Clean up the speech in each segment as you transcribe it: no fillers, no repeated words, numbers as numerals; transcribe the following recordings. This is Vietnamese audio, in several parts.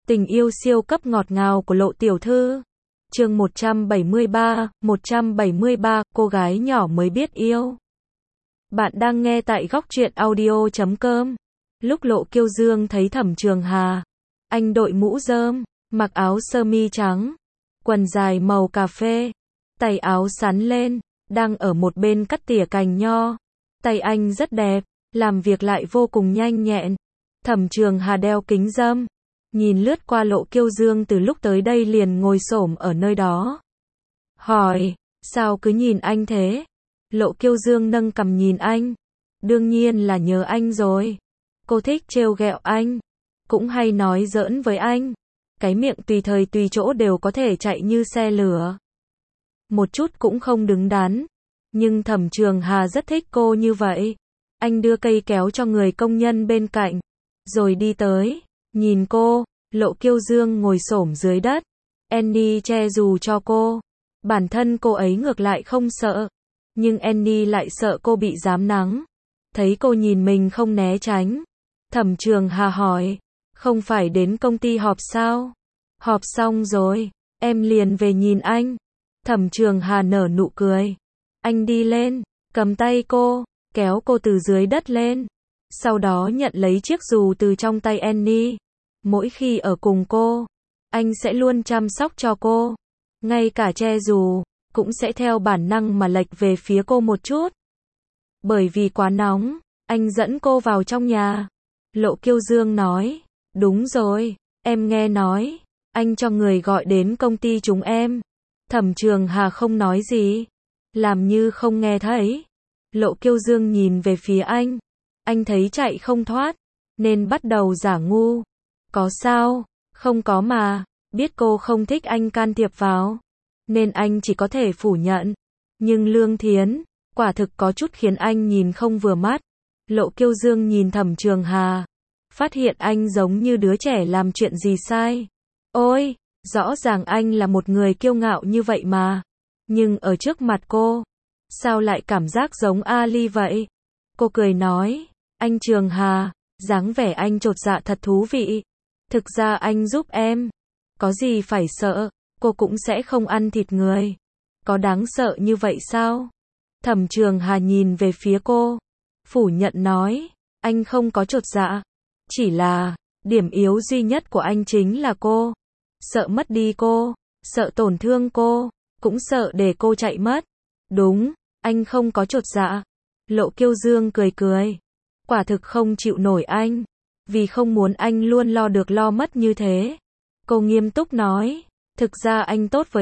Tình yêu siêu cấp ngọt ngào của Lộ tiểu thư. Chương 173, cô gái nhỏ mới biết yêu. Bạn đang nghe tại góc truyện audio.com. Lúc Lộ Kiêu Dương thấy Thẩm Trường Hà, anh đội mũ rơm, mặc áo sơ mi trắng, quần dài màu cà phê, tay áo sắn lên, đang ở một bên cắt tỉa cành nho. Tay anh rất đẹp, làm việc lại vô cùng nhanh nhẹn. Thẩm Trường Hà đeo kính râm, nhìn lướt qua Lộ Kiêu Dương từ lúc tới đây liền ngồi xổm ở nơi đó. Hỏi, sao cứ nhìn anh thế? Lộ Kiêu Dương nâng cằm nhìn anh. Đương nhiên là nhớ anh rồi. Cô thích trêu ghẹo anh, cũng hay nói giỡn với anh. Cái miệng tùy thời tùy chỗ đều có thể chạy như xe lửa. Một chút cũng không đứng đắn. Nhưng Thẩm Trường Hà rất thích cô như vậy. Anh đưa cây kéo cho người công nhân bên cạnh, rồi đi tới, nhìn cô. Lộ Kiêu Dương ngồi xổm dưới đất. Annie che dù cho cô. Bản thân cô ấy ngược lại không sợ, nhưng Annie lại sợ cô bị giám nắng. Thấy cô nhìn mình không né tránh, Thẩm Trường Hà hỏi, không phải đến công ty họp sao? Họp xong rồi, em liền về nhìn anh. Thẩm Trường Hà nở nụ cười. Anh đi lên, cầm tay cô, kéo cô từ dưới đất lên. Sau đó nhận lấy chiếc dù từ trong tay Annie. Mỗi khi ở cùng cô, anh sẽ luôn chăm sóc cho cô. Ngay cả che dù, cũng sẽ theo bản năng mà lệch về phía cô một chút. Bởi vì quá nóng, anh dẫn cô vào trong nhà. Lộ Kiêu Dương nói, đúng rồi, em nghe nói, anh cho người gọi đến công ty chúng em. Thẩm Trường Hà không nói gì, làm như không nghe thấy. Lộ Kiêu Dương nhìn về phía anh thấy chạy không thoát, nên bắt đầu giả ngu. Có sao? Không có mà, biết cô không thích anh can thiệp vào, nên anh chỉ có thể phủ nhận. Nhưng Lương Thiến, quả thực có chút khiến anh nhìn không vừa mắt. Lộ Kiêu Dương nhìn Thẩm Trường Hà, phát hiện anh giống như đứa trẻ làm chuyện gì sai. Ôi, rõ ràng anh là một người kiêu ngạo như vậy mà. Nhưng ở trước mặt cô, sao lại cảm giác giống Ali vậy? Cô cười nói, anh Trường Hà, dáng vẻ anh chột dạ thật thú vị. Thực ra anh giúp em, có gì phải sợ, cô cũng sẽ không ăn thịt người. Có đáng sợ như vậy sao? Thẩm Trường Hà nhìn về phía cô, phủ nhận nói, anh không có chột dạ. Chỉ là, điểm yếu duy nhất của anh chính là cô. Sợ mất đi cô, sợ tổn thương cô, cũng sợ để cô chạy mất. Đúng, anh không có chột dạ. Lộ Kiêu Dương cười cười. Quả thực không chịu nổi anh, vì không muốn anh luôn lo được lo mất như thế. Cô nghiêm túc nói, thực ra anh tốt với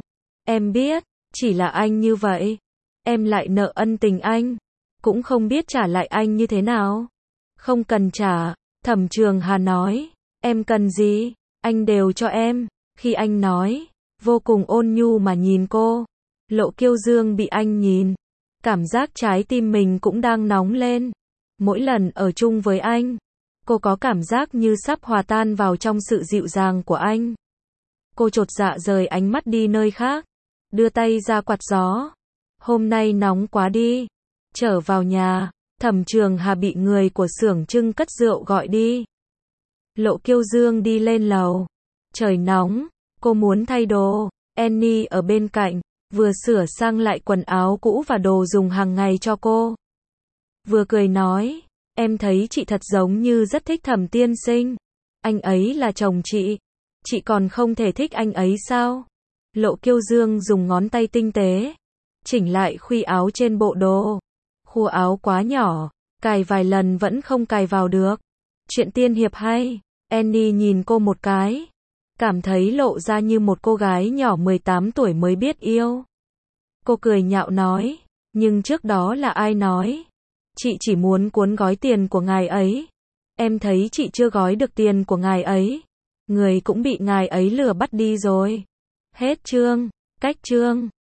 em biết, chỉ là anh như vậy, em lại nợ ân tình anh, cũng không biết trả lại anh như thế nào. Không cần trả, Thẩm Trường Hà nói, em cần gì, anh đều cho em. Khi anh nói, vô cùng ôn nhu mà nhìn cô. Lộ Kiêu Dương bị anh nhìn, cảm giác trái tim mình cũng đang nóng lên. Mỗi lần ở chung với anh, cô có cảm giác như sắp hòa tan vào trong sự dịu dàng của anh. Cô chột dạ rời ánh mắt đi nơi khác, đưa tay ra quạt gió. Hôm nay nóng quá đi. Trở vào nhà, Thẩm Trường Hà bị người của xưởng trưng cất rượu gọi đi. Lộ Kiêu Dương đi lên lầu. Trời nóng, cô muốn thay đồ. Annie ở bên cạnh, vừa sửa sang lại quần áo cũ và đồ dùng hàng ngày cho cô. Vừa cười nói, em thấy chị thật giống như rất thích Thẩm tiên sinh. Anh ấy là chồng chị còn không thể thích anh ấy sao? Lộ Kiêu Dương dùng ngón tay tinh tế, chỉnh lại khuy áo trên bộ đồ. Khua áo quá nhỏ, cài vài lần vẫn không cài vào được. Chuyện tiên hiệp hay. Annie nhìn cô một cái, cảm thấy lộ ra như một cô gái nhỏ 18 tuổi mới biết yêu. Cô cười nhạo nói, nhưng trước đó là ai nói? Chị chỉ muốn cuốn gói tiền của ngài ấy. Em thấy chị chưa gói được tiền của ngài ấy. Người cũng bị ngài ấy lừa bắt đi rồi. Hết chương. Cách chương.